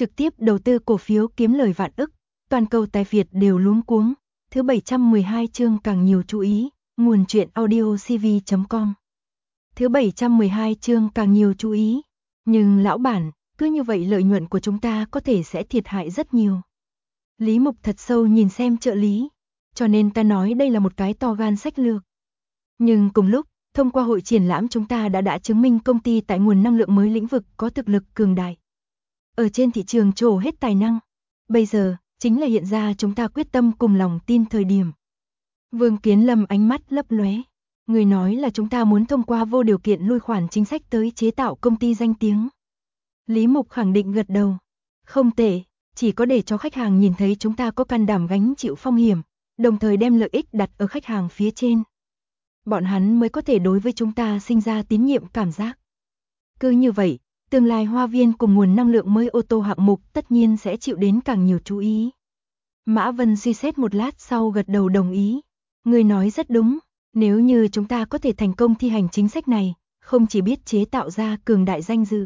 trực tiếp đầu tư cổ phiếu kiếm lời vạn ức, toàn cầu tài Việt đều luống cuống. Thứ 712 chương càng nhiều chú ý, nguồn truyện audio cv.com. Thứ 712 chương càng nhiều chú ý, nhưng lão bản, cứ như vậy lợi nhuận của chúng ta có thể sẽ thiệt hại rất nhiều. Lý Mục thật sâu nhìn xem trợ lý, cho nên ta nói đây là một cái to gan sách lược. Nhưng cùng lúc, thông qua hội triển lãm chúng ta đã chứng minh công ty tại nguồn năng lượng mới lĩnh vực có thực lực cường đại. Ở trên thị trường trổ hết tài năng. Bây giờ, chính là hiện ra chúng ta quyết tâm cùng lòng tin thời điểm. Vương Kiến Lâm ánh mắt lấp lóe. Người nói là chúng ta muốn thông qua vô điều kiện lui khoản chính sách tới chế tạo công ty danh tiếng. Lý Mục khẳng định gật đầu. Không tệ, chỉ có để cho khách hàng nhìn thấy chúng ta có can đảm gánh chịu phong hiểm, đồng thời đem lợi ích đặt ở khách hàng phía trên. Bọn hắn mới có thể đối với chúng ta sinh ra tín nhiệm cảm giác. Cứ như vậy, tương lai Hoa Viên cùng nguồn năng lượng mới ô tô hạng mục tất nhiên sẽ chịu đến càng nhiều chú ý. Mã Vân suy xét một lát sau gật đầu đồng ý. Người nói rất đúng, nếu như chúng ta có thể thành công thi hành chính sách này, không chỉ biết chế tạo ra cường đại danh dự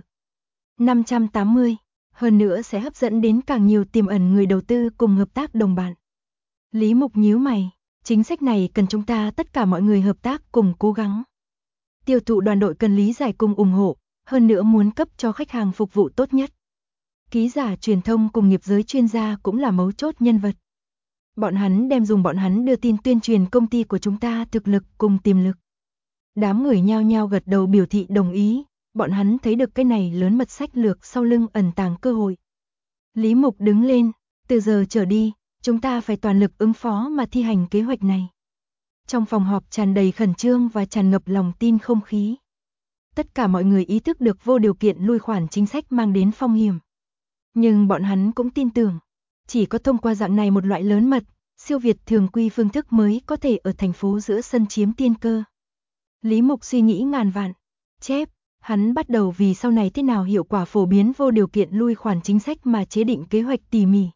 580, hơn nữa sẽ hấp dẫn đến càng nhiều tiềm ẩn người đầu tư cùng hợp tác đồng bạn. Lý Mục nhíu mày, chính sách này cần chúng ta tất cả mọi người hợp tác cùng cố gắng. Tiêu thụ đoàn đội cần lý giải cùng ủng hộ, hơn nữa muốn cấp cho khách hàng phục vụ tốt nhất. Ký giả truyền thông cùng nghiệp giới chuyên gia cũng là mấu chốt nhân vật. Bọn hắn đem dùng bọn hắn đưa tin tuyên truyền công ty của chúng ta thực lực cùng tiềm lực. Đám người nhao nhao gật đầu biểu thị đồng ý, bọn hắn thấy được cái này lớn mật sách lược sau lưng ẩn tàng cơ hội. Lý Mục đứng lên, từ giờ trở đi, chúng ta phải toàn lực ứng phó mà thi hành kế hoạch này. Trong phòng họp tràn đầy khẩn trương và tràn ngập lòng tin không khí. Tất cả mọi người ý thức được vô điều kiện lui khoản chính sách mang đến phong hiểm. Nhưng bọn hắn cũng tin tưởng, chỉ có thông qua dạng này một loại lớn mật, siêu việt thường quy phương thức mới có thể ở thành phố giữa sân chiếm tiên cơ. Lý Mục suy nghĩ ngàn vạn, chép, hắn bắt đầu vì sau này thế nào hiệu quả phổ biến vô điều kiện lui khoản chính sách mà chế định kế hoạch tỉ mỉ.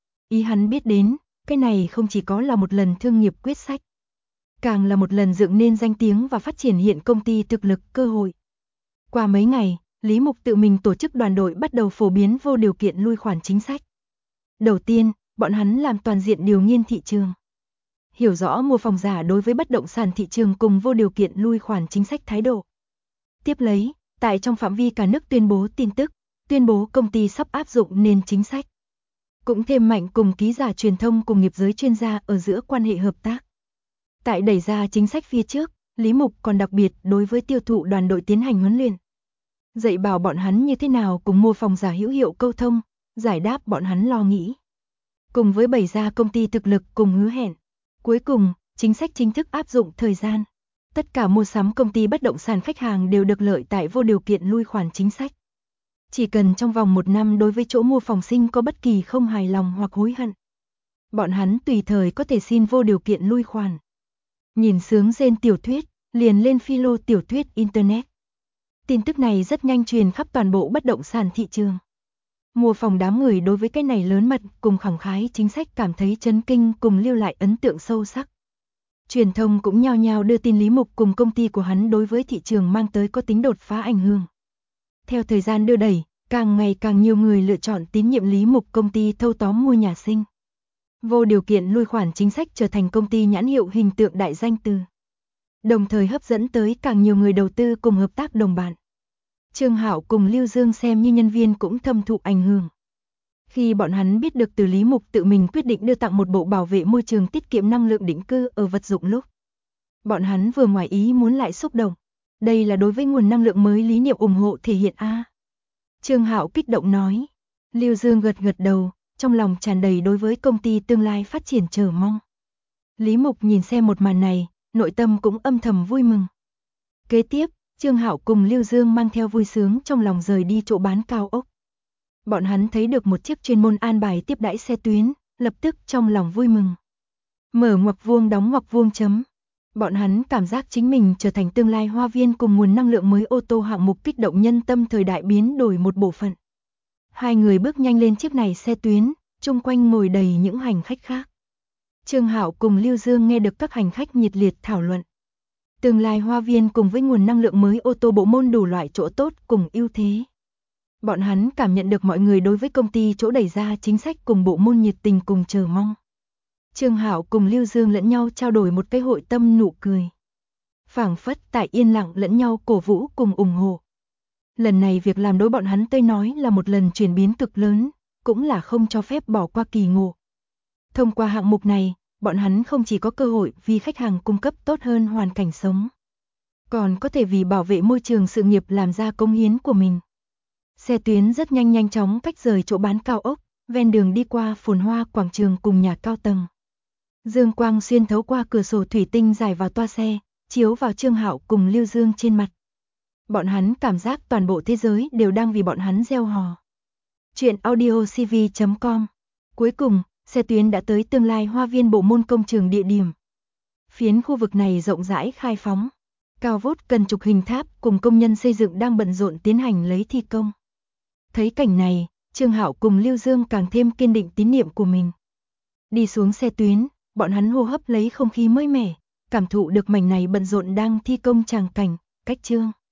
Ý hắn biết đến, cái này không chỉ có là một lần thương nghiệp quyết sách, càng là một lần dựng nên danh tiếng và phát triển hiện công ty thực lực cơ hội. Qua mấy ngày, Lý Mục tự mình tổ chức đoàn đội bắt đầu phổ biến vô điều kiện lui khoản chính sách. Đầu tiên, bọn hắn làm toàn diện điều nghiên thị trường. Hiểu rõ mua phòng giả đối với bất động sản thị trường cùng vô điều kiện lui khoản chính sách thái độ. Tiếp lấy, tại trong phạm vi cả nước tuyên bố tin tức, tuyên bố công ty sắp áp dụng nên chính sách. Cũng thêm mạnh cùng ký giả truyền thông cùng nghiệp giới chuyên gia ở giữa quan hệ hợp tác. Tại đẩy ra chính sách phía trước, Lý Mục còn đặc biệt đối với tiêu thụ đoàn đội tiến hành huấn luyện. Dạy bảo bọn hắn như thế nào cùng mua phòng giả hữu hiệu câu thông, giải đáp bọn hắn lo nghĩ. Cùng với bày ra công ty thực lực cùng hứa hẹn. Cuối cùng, chính sách chính thức áp dụng thời gian. Tất cả mua sắm công ty bất động sản khách hàng đều được lợi tại vô điều kiện lui khoản chính sách. Chỉ cần trong vòng 1 năm đối với chỗ mua phòng sinh có bất kỳ không hài lòng hoặc hối hận, bọn hắn tùy thời có thể xin vô điều kiện lui khoản. Nhìn sướng rên tiểu thuyết, liền lên philo tiểu thuyết Internet. Tin tức này rất nhanh truyền khắp toàn bộ bất động sản thị trường. Mua phòng đám người đối với cái này lớn mật cùng khẳng khái chính sách cảm thấy chấn kinh cùng lưu lại ấn tượng sâu sắc. Truyền thông cũng nhao nhao đưa tin Lý Mục cùng công ty của hắn đối với thị trường mang tới có tính đột phá ảnh hưởng. Theo thời gian đưa đẩy, càng ngày càng nhiều người lựa chọn tín nhiệm Lý Mục công ty thâu tóm mua nhà sinh. Vô điều kiện lui khoản chính sách trở thành công ty nhãn hiệu hình tượng đại danh từ. Đồng thời hấp dẫn tới càng nhiều người đầu tư cùng hợp tác đồng bạn. Trương Hạo cùng Lưu Dương xem như nhân viên cũng thâm thụ ảnh hưởng. Khi bọn hắn biết được từ Lý Mục tự mình quyết định đưa tặng một bộ bảo vệ môi trường tiết kiệm năng lượng định cư ở vật dụng lúc, bọn hắn vừa ngoài ý muốn lại xúc động. Đây là đối với nguồn năng lượng mới lý niệm ủng hộ thể hiện a. Trương Hạo kích động nói. Lưu Dương gật gật đầu, trong lòng tràn đầy đối với công ty tương lai phát triển chờ mong. Lý Mục nhìn xem một màn này, nội tâm cũng âm thầm vui mừng. Kế tiếp, Trương Hạo cùng Lưu Dương mang theo vui sướng trong lòng rời đi chỗ bán cao ốc. Bọn hắn thấy được một chiếc chuyên môn an bài tiếp đãi xe tuyến, lập tức trong lòng vui mừng. Mở ngoặc vuông đóng ngoặc vuông chấm. Bọn hắn cảm giác chính mình trở thành tương lai Hoa Viên cùng nguồn năng lượng mới ô tô hạng mục kích động nhân tâm thời đại biến đổi một bộ phận. Hai người bước nhanh lên chiếc này xe tuyến, chung quanh ngồi đầy những hành khách khác. Trương Hạo cùng Lưu Dương nghe được các hành khách nhiệt liệt thảo luận. Tương lai Hoa Viên cùng với nguồn năng lượng mới ô tô bộ môn đủ loại chỗ tốt cùng ưu thế. Bọn hắn cảm nhận được mọi người đối với công ty chỗ đẩy ra chính sách cùng bộ môn nhiệt tình cùng chờ mong. Trương Hạo cùng Lưu Dương lẫn nhau trao đổi một cái hội tâm nụ cười. Phảng phất tại yên lặng lẫn nhau cổ vũ cùng ủng hộ. Lần này việc làm đối bọn hắn tới nói là một lần chuyển biến cực lớn, cũng là không cho phép bỏ qua kỳ ngộ. Thông qua hạng mục này, bọn hắn không chỉ có cơ hội vì khách hàng cung cấp tốt hơn hoàn cảnh sống, còn có thể vì bảo vệ môi trường sự nghiệp làm ra công hiến của mình. Xe tuyến rất nhanh chóng cách rời chỗ bán cao ốc, ven đường đi qua phồn hoa quảng trường cùng nhà cao tầng. Dương quang xuyên thấu qua cửa sổ thủy tinh rải vào toa xe, chiếu vào Trương Hạo cùng Lưu Dương trên mặt. Bọn hắn cảm giác toàn bộ thế giới đều đang vì bọn hắn reo hò. Chuyện audiocv.com. Cuối cùng, xe tuyến đã tới tương lai hoa viên bộ môn công trường địa điểm. Phiến khu vực này rộng rãi khai phóng. Cao vút cần chục hình tháp cùng công nhân xây dựng đang bận rộn tiến hành lấy thi công. Thấy cảnh này, Trương Hạo cùng Lưu Dương càng thêm kiên định tín niệm của mình. Đi xuống xe tuyến, bọn hắn hô hấp lấy không khí mới mẻ, cảm thụ được mảnh này bận rộn đang thi công tràng cảnh, cách Trương